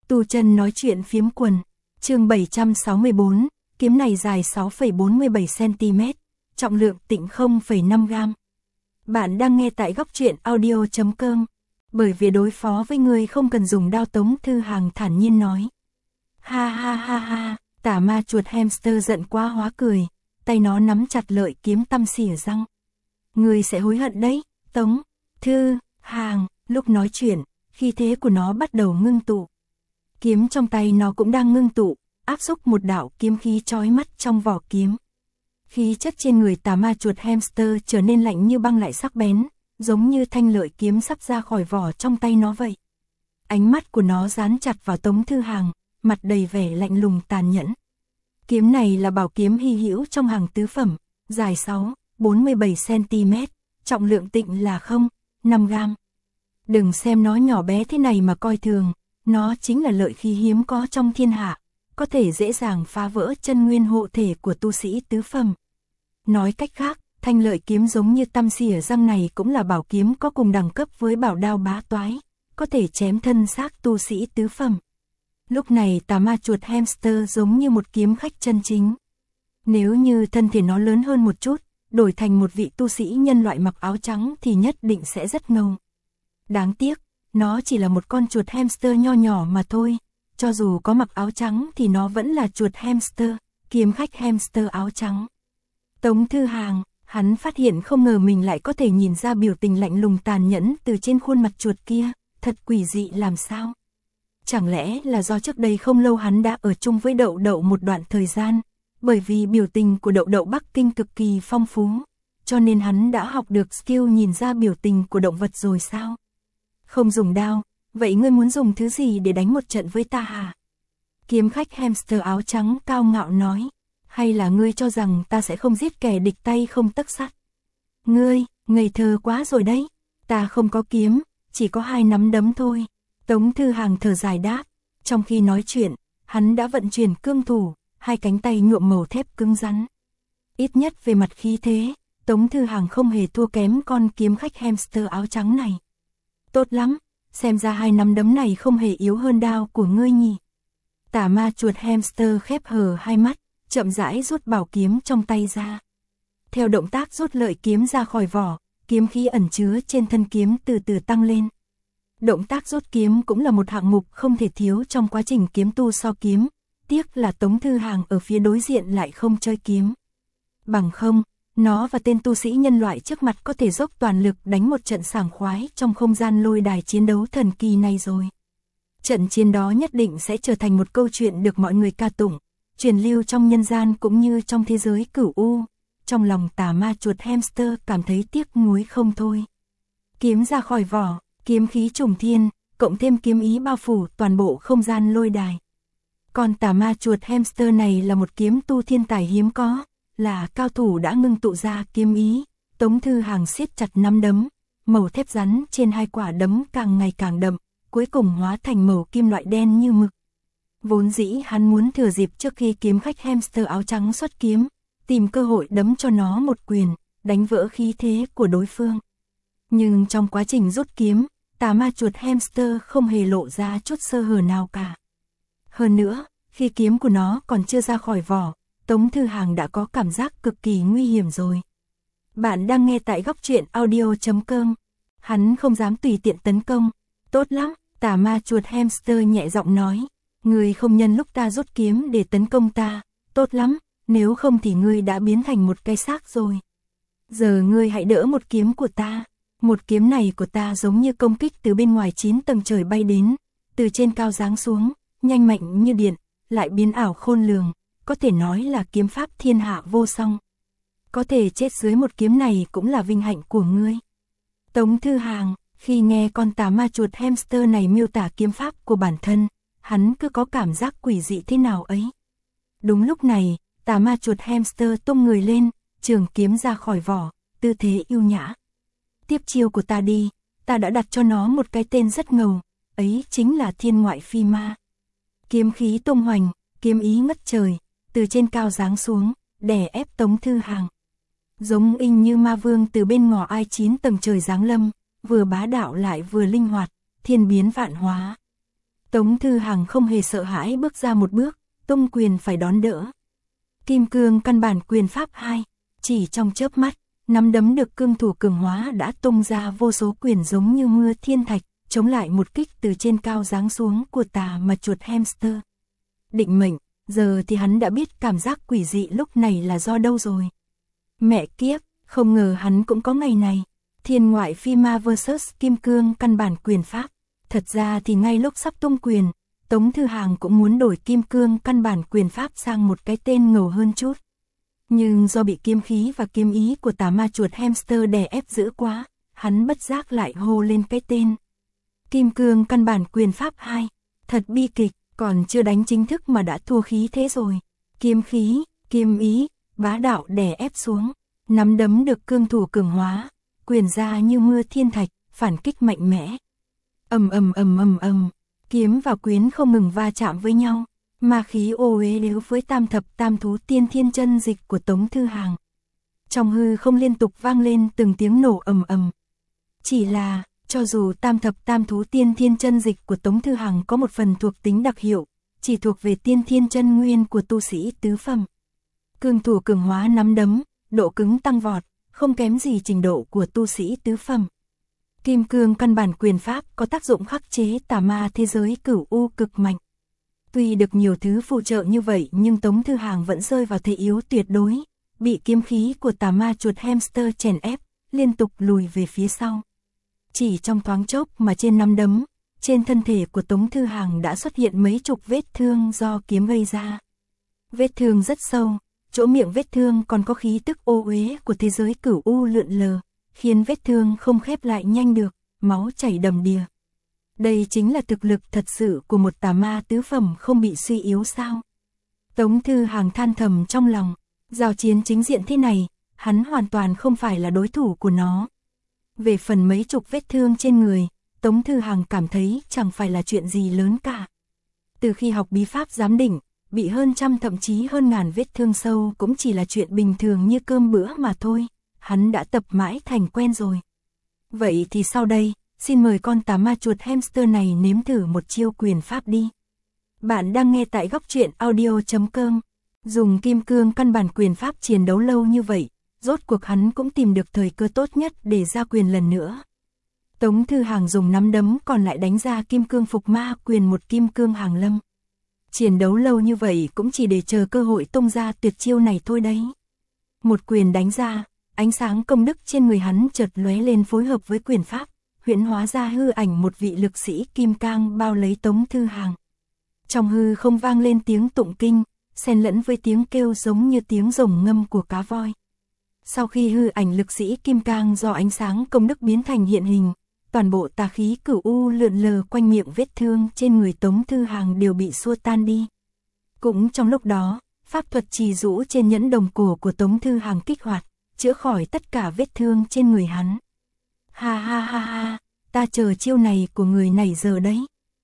Tu chân nói chuyện phiếm quần, chương 764, kiếm này dài 6,47cm, trọng lượng tịnh 0,5g. Bạn đang nghe tại góc truyện audio.com. Bởi vì đối phó với người không cần dùng đao, Tống Thư Hàng thản nhiên nói. Ha ha ha ha, tà ma chuột hamster giận quá hóa cười, tay nó nắm chặt lợi kiếm tăm xỉa răng. Người sẽ hối hận đấy, Tống Thư Hàng. Lúc nói chuyện, khí thế của nó bắt đầu ngưng tụ. Kiếm trong tay nó cũng đang ngưng tụ, áp xúc một đạo kiếm khí chói mắt trong vỏ kiếm. Khí chất trên người tà ma chuột hamster trở nên lạnh như băng lại sắc bén, giống như thanh lợi kiếm sắp ra khỏi vỏ trong tay nó vậy. Ánh mắt của nó dán chặt vào Tống Thư Hàng, mặt đầy vẻ lạnh lùng tàn nhẫn. Kiếm này là bảo kiếm hy hữu trong hàng tứ phẩm, dài 6,47cm, trọng lượng tịnh là 0,5g. Đừng xem nó nhỏ bé thế này mà coi thường, nó chính là lợi khí hiếm có trong thiên hạ, có thể dễ dàng phá vỡ chân nguyên hộ thể của tu sĩ tứ phẩm. Nói cách khác, thanh lợi kiếm giống như tăm xỉa răng này cũng là bảo kiếm có cùng đẳng cấp với bảo đao bá toái, có thể chém thân xác tu sĩ tứ phẩm. Lúc này tà ma chuột hamster giống như một kiếm khách chân chính. Nếu như thân thể nó lớn hơn một chút, đổi thành một vị tu sĩ nhân loại mặc áo trắng thì nhất định sẽ rất ngầu. Đáng tiếc, nó chỉ là một con chuột hamster nho nhỏ mà thôi, cho dù có mặc áo trắng thì nó vẫn là chuột hamster, kiếm khách hamster áo trắng. Tống Thư Hàng, hắn phát hiện không ngờ mình lại có thể nhìn ra biểu tình lạnh lùng tàn nhẫn từ trên khuôn mặt chuột kia, thật quỷ dị làm sao. Chẳng lẽ là do trước đây không lâu hắn đã ở chung với Đậu Đậu một đoạn thời gian, bởi vì biểu tình của Đậu Đậu Bắc Kinh cực kỳ phong phú, cho nên hắn đã học được skill nhìn ra biểu tình của động vật rồi sao? Không dùng đao, vậy ngươi muốn dùng thứ gì để đánh một trận với ta hả? Kiếm khách hamster áo trắng cao ngạo nói, hay là ngươi cho rằng ta sẽ không giết kẻ địch tay không tấc sắt? Ngươi, ngây thơ quá rồi đấy, ta không có kiếm, chỉ có 2 nắm đấm thôi. Tống Thư Hàng thở dài đáp, trong khi nói chuyện, hắn đã vận chuyển cương thủ, 2 cánh tay nhuộm màu thép cứng rắn. Ít nhất về mặt khí thế, Tống Thư Hàng không hề thua kém con kiếm khách hamster áo trắng này. Tốt lắm, xem ra 2 nắm đấm này không hề yếu hơn đao của ngươi nhỉ. Tà ma chuột hamster khép hờ 2 mắt, chậm rãi rút bảo kiếm trong tay ra. Theo động tác rút lợi kiếm ra khỏi vỏ, kiếm khí ẩn chứa trên thân kiếm từ từ tăng lên. Động tác rút kiếm cũng là một hạng mục không thể thiếu trong quá trình kiếm tu so kiếm, tiếc là Tống Thư Hàng ở phía đối diện lại không chơi kiếm. Bằng không, nó và tên tu sĩ nhân loại trước mặt có thể dốc toàn lực đánh một trận sảng khoái trong không gian lôi đài chiến đấu thần kỳ này rồi. Trận chiến đó nhất định sẽ trở thành một câu chuyện được mọi người ca tụng, truyền lưu trong nhân gian cũng như trong thế giới cửu u. Trong lòng tà ma chuột hamster cảm thấy tiếc nuối không thôi. Kiếm ra khỏi vỏ, kiếm khí trùng thiên, cộng thêm kiếm ý bao phủ toàn bộ không gian lôi đài. Con tà ma chuột hamster này là một kiếm tu thiên tài hiếm có, là cao thủ đã ngưng tụ ra kiếm ý. Tống Thư Hàng siết chặt nắm đấm, màu thép rắn trên 2 quả đấm càng ngày càng đậm, cuối cùng hóa thành màu kim loại đen như mực. Vốn dĩ hắn muốn thừa dịp trước khi kiếm khách hamster áo trắng xuất kiếm, tìm cơ hội đấm cho nó một quyền, đánh vỡ khí thế của đối phương. Nhưng trong quá trình rút kiếm, tà ma chuột hamster không hề lộ ra chút sơ hở nào cả. Hơn nữa, khi kiếm của nó còn chưa ra khỏi vỏ, Tống Thư Hàng đã có cảm giác cực kỳ nguy hiểm rồi. Bạn đang nghe tại góc truyện audio.com. Hắn không dám tùy tiện tấn công. Tốt lắm, tà ma chuột hamster nhẹ giọng nói. Ngươi không nhân lúc ta rút kiếm để tấn công ta. Tốt lắm, nếu không thì ngươi đã biến thành một cái xác rồi. Giờ ngươi hãy đỡ một kiếm của ta. Một kiếm này của ta giống như công kích từ bên ngoài 9 tầng trời bay đến, từ trên cao giáng xuống, nhanh mạnh như điện, lại biến ảo khôn lường, có thể nói là kiếm pháp thiên hạ vô song. Có thể chết dưới một kiếm này cũng là vinh hạnh của ngươi. Tống Thư Hàng, khi nghe con tà ma chuột hamster này miêu tả kiếm pháp của bản thân, hắn cứ có cảm giác quỷ dị thế nào ấy. Đúng lúc này, tà ma chuột hamster tung người lên, trường kiếm ra khỏi vỏ, tư thế yêu nhã. Tiếp chiêu của ta đi, ta đã đặt cho nó một cái tên rất ngầu, ấy chính là Thiên Ngoại Phi Ma. Kiếm khí tung hoành, kiếm ý ngất trời, từ trên cao giáng xuống, đè ép Tống Thư Hàng. Giống y như ma vương từ bên ngõ ai 9 tầng trời giáng lâm, vừa bá đạo lại vừa linh hoạt, thiên biến vạn hóa. Tống Thư Hàng không hề sợ hãi bước ra một bước, tung quyền phải đón đỡ. Kim cương căn bản quyền pháp 2, chỉ trong chớp mắt, nắm đấm được cương thủ cường hóa đã tung ra vô số quyền giống như mưa thiên thạch, chống lại một kích từ trên cao giáng xuống của tà ma chuột hamster. Định mệnh, giờ thì hắn đã biết cảm giác quỷ dị lúc này là do đâu rồi. Mẹ kiếp, không ngờ hắn cũng có ngày này. Thiên ngoại phi ma vs kim cương căn bản quyền pháp. Thật ra thì ngay lúc sắp tung quyền, Tống Thư Hàng cũng muốn đổi kim cương căn bản quyền pháp sang một cái tên ngầu hơn chút. Nhưng do bị kiếm khí và kiếm ý của tà ma chuột hamster đè ép dữ quá, hắn bất giác lại hô lên cái tên. Kim cương căn bản quyền pháp 2, thật bi kịch, còn chưa đánh chính thức mà đã thua khí thế rồi. Kiếm khí, kiếm ý, bá đạo đè ép xuống, nắm đấm được cương thủ cường hóa, quyền ra như mưa thiên thạch, phản kích mạnh mẽ. Ầm ầm ầm ầm ầm, kiếm và quyến không ngừng va chạm với nhau, ma khí ô uế nếu với tam thập tam thú tiên thiên chân dịch của Tống Thư Hàng. Trong hư không liên tục vang lên từng tiếng nổ ầm ầm. Chỉ là, cho dù tam thập tam thú tiên thiên chân dịch của Tống Thư Hàng có một phần thuộc tính đặc hiệu, chỉ thuộc về tiên thiên chân nguyên của tu sĩ tứ phẩm. Cương thủ cường hóa nắm đấm, độ cứng tăng vọt, không kém gì trình độ của tu sĩ tứ phẩm. Kim cương căn bản quyền pháp có tác dụng khắc chế tà ma thế giới cửu u cực mạnh. Tuy được nhiều thứ phụ trợ như vậy nhưng Tống Thư Hàng vẫn rơi vào thế yếu tuyệt đối, bị kiếm khí của tà ma chuột hamster chèn ép, liên tục lùi về phía sau. Chỉ trong thoáng chốc mà trên nắm đấm, trên thân thể của Tống Thư Hàng đã xuất hiện mấy chục vết thương do kiếm gây ra. Vết thương rất sâu, chỗ miệng vết thương còn có khí tức ô uế của thế giới cửu u lượn lờ, khiến vết thương không khép lại nhanh được, máu chảy đầm đìa. Đây chính là thực lực thật sự của một tà ma tứ phẩm không bị suy yếu sao? Tống Thư Hàng than thầm trong lòng, giao chiến chính diện thế này, hắn hoàn toàn không phải là đối thủ của nó. Về phần mấy chục vết thương trên người, Tống Thư Hàng cảm thấy chẳng phải là chuyện gì lớn cả. Từ khi học bí pháp giám định, bị hơn trăm thậm chí hơn ngàn vết thương sâu cũng chỉ là chuyện bình thường như cơm bữa mà thôi, hắn đã tập mãi thành quen rồi. Vậy thì sau đây, xin mời con tà ma chuột hamster này nếm thử một chiêu quyền pháp đi. Bạn đang nghe tại góc truyện audio.com. Dùng kim cương căn bản quyền pháp chiến đấu lâu như vậy, rốt cuộc hắn cũng tìm được thời cơ tốt nhất để ra quyền lần nữa. Tống Thư Hàng dùng nắm đấm còn lại đánh ra kim cương phục ma quyền một kim cương hàng lâm. Chiến đấu lâu như vậy cũng chỉ để chờ cơ hội tung ra tuyệt chiêu này thôi đấy. Một quyền đánh ra, ánh sáng công đức trên người hắn chợt lóe lên phối hợp với quyền pháp, huyễn hóa ra hư ảnh một vị lực sĩ kim cang bao lấy Tống Thư Hàng. Trong hư không vang lên tiếng tụng kinh, xen lẫn với tiếng kêu giống như tiếng rồng ngâm của cá voi. Sau khi hư ảnh lực sĩ kim cang do ánh sáng công đức biến thành hiện hình, toàn bộ tà khí cửu u lượn lờ quanh miệng vết thương trên người Tống Thư Hàng đều bị xua tan đi. Cũng trong lúc đó, pháp thuật trì rũ trên nhẫn đồng cổ của Tống Thư Hàng kích hoạt, chữa khỏi tất cả vết thương trên người hắn. Ha ha ha ha, ta chờ chiêu này của người này giờ đấy.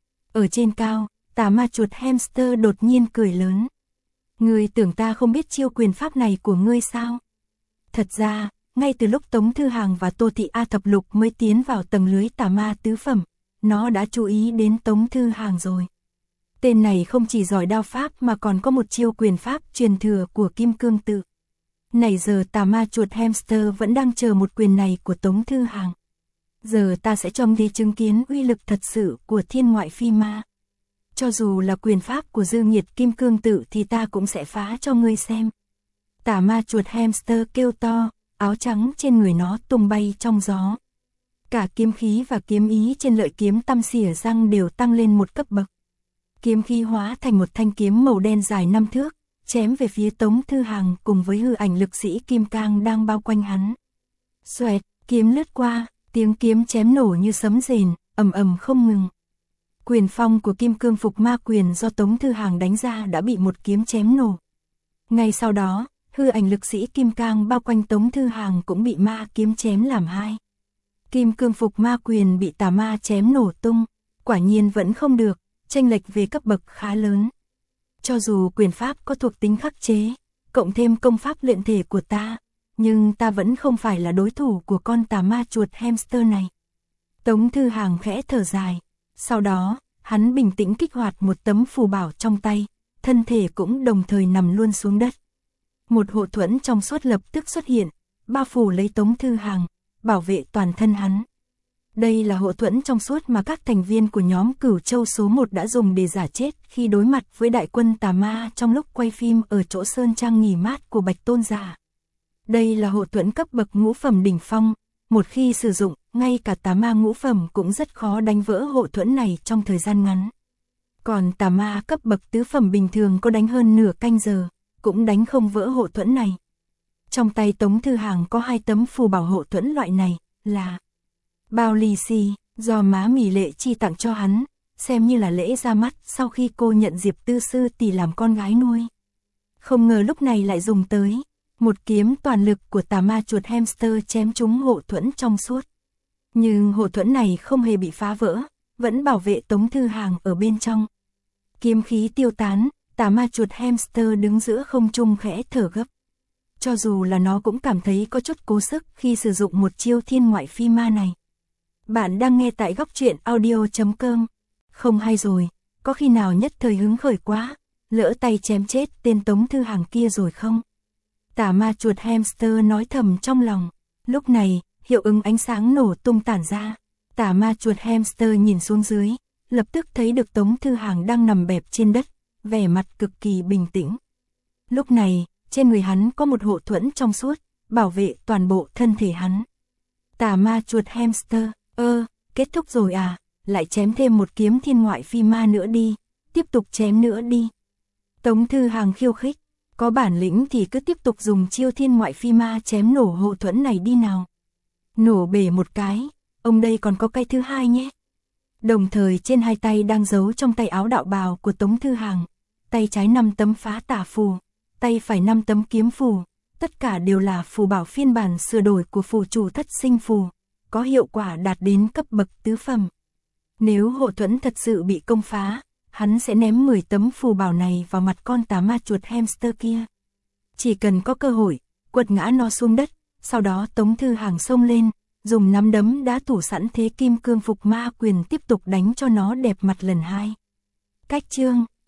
Ở trên cao, tà ma chuột hamster đột nhiên cười lớn. Ngươi tưởng ta không biết chiêu quyền pháp này của ngươi sao? Thật ra, ngay từ lúc Tống Thư Hàng và Tô Thị A Thập Lục mới tiến vào tầng lưới tà ma tứ phẩm, nó đã chú ý đến Tống Thư Hàng rồi. Tên này không chỉ giỏi đao pháp mà còn có một chiêu quyền pháp truyền thừa của Kim Cương Tự. Này giờ tà ma chuột hamster vẫn đang chờ một quyền này của Tống Thư Hàng. Giờ ta sẽ cho ngươi chứng kiến uy lực thật sự của thiên ngoại phi ma. Cho dù là quyền pháp của dư nghiệt Kim Cương Tự thì ta cũng sẽ phá cho ngươi xem. Tà ma chuột hamster kêu to, áo trắng trên người nó tung bay trong gió. Cả kiếm khí và kiếm ý trên lợi kiếm tăm xỉa răng đều tăng lên một cấp bậc. Kiếm khí hóa thành một thanh kiếm màu đen dài 5 thước, chém về phía Tống Thư Hàng cùng với hư ảnh lực sĩ kim cang đang bao quanh hắn. Xoẹt, kiếm lướt qua, tiếng kiếm chém nổ như sấm rền, ầm ầm không ngừng. Quyền phong của kim cương phục ma quyền do Tống Thư Hàng đánh ra đã bị một kiếm chém nổ. Ngay sau đó, hư ảnh lực sĩ kim cang bao quanh Tống Thư Hàng cũng bị ma kiếm chém làm hai. Kim cương phục ma quyền bị tà ma chém nổ tung, quả nhiên vẫn không được, chênh lệch về cấp bậc khá lớn. Cho dù quyền pháp có thuộc tính khắc chế, cộng thêm công pháp luyện thể của ta, nhưng ta vẫn không phải là đối thủ của con tà ma chuột hamster này. Tống Thư Hàng khẽ thở dài, sau đó, hắn bình tĩnh kích hoạt một tấm phù bảo trong tay, thân thể cũng đồng thời nằm luôn xuống đất. Một hộ thuẫn trong suốt lập tức xuất hiện, bao phủ lấy Tống Thư Hàng, bảo vệ toàn thân hắn. Đây là hộ thuẫn trong suốt mà các thành viên của nhóm Cửu Châu số 1 đã dùng để giả chết khi đối mặt với đại quân tà ma trong lúc quay phim ở chỗ sơn trang nghỉ mát của Bạch Tôn giả. Đây là hộ thuẫn cấp bậc ngũ phẩm đỉnh phong, một khi sử dụng, ngay cả tà ma ngũ phẩm cũng rất khó đánh vỡ hộ thuẫn này trong thời gian ngắn. Còn tà ma cấp bậc tứ phẩm bình thường có đánh hơn nửa canh giờ, cũng đánh không vỡ hộ thuẫn này. Trong tay Tống Thư Hàng có 2 tấm phù bảo hộ thuẫn loại này, là bao lì xì, do má Mỉ Lệ Chi tặng cho hắn, xem như là lễ ra mắt sau khi cô nhận Diệp Tư sư tỷ làm con gái nuôi. Không ngờ lúc này lại dùng tới, một kiếm toàn lực của tà ma chuột hamster chém trúng hộ thuẫn trong suốt. Nhưng hộ thuẫn này không hề bị phá vỡ, vẫn bảo vệ Tống Thư Hàng ở bên trong. Kiếm khí tiêu tán, tà ma chuột hamster đứng giữa không trung khẽ thở gấp. Cho dù là nó cũng cảm thấy có chút cố sức khi sử dụng một chiêu thiên ngoại phi ma này. Bạn đang nghe tại góc truyện audio.com. Không hay rồi, có khi nào nhất thời hứng khởi quá, lỡ tay chém chết tên Tống Thư Hàng kia rồi không? Tà ma chuột hamster nói thầm trong lòng. Lúc này, hiệu ứng ánh sáng nổ tung tản ra. Tà ma chuột hamster nhìn xuống dưới, lập tức thấy được Tống Thư Hàng đang nằm bẹp trên đất, vẻ mặt cực kỳ bình tĩnh. Lúc này, trên người hắn có một hộ thuẫn trong suốt, bảo vệ toàn bộ thân thể hắn. Tà ma chuột hamster, kết thúc rồi à, lại chém thêm một kiếm thiên ngoại phi ma nữa đi, tiếp tục chém nữa đi. Tống Thư Hàng khiêu khích, có bản lĩnh thì cứ tiếp tục dùng chiêu thiên ngoại phi ma chém nổ hộ thuẫn này đi nào. Nổ bể một cái, ông đây còn có cái thứ hai nhé. Đồng thời trên 2 tay đang giấu trong tay áo đạo bào của Tống Thư Hàng, tay trái 5 tấm phá tà phù, tay phải 5 tấm kiếm phù, tất cả đều là phù bảo phiên bản sửa đổi của phù chủ thất sinh phù, có hiệu quả đạt đến cấp bậc tứ phẩm. Nếu hộ thuẫn thật sự bị công phá, hắn sẽ ném 10 tấm phù bảo này vào mặt con tà ma chuột hamster kia. Chỉ cần có cơ hội, quật ngã nó xuống đất, sau đó Tống Thư Hàng xông lên, dùng nắm đấm đã thủ sẵn thế kim cương phục ma quyền tiếp tục đánh cho nó đẹp mặt lần 2. Cách chương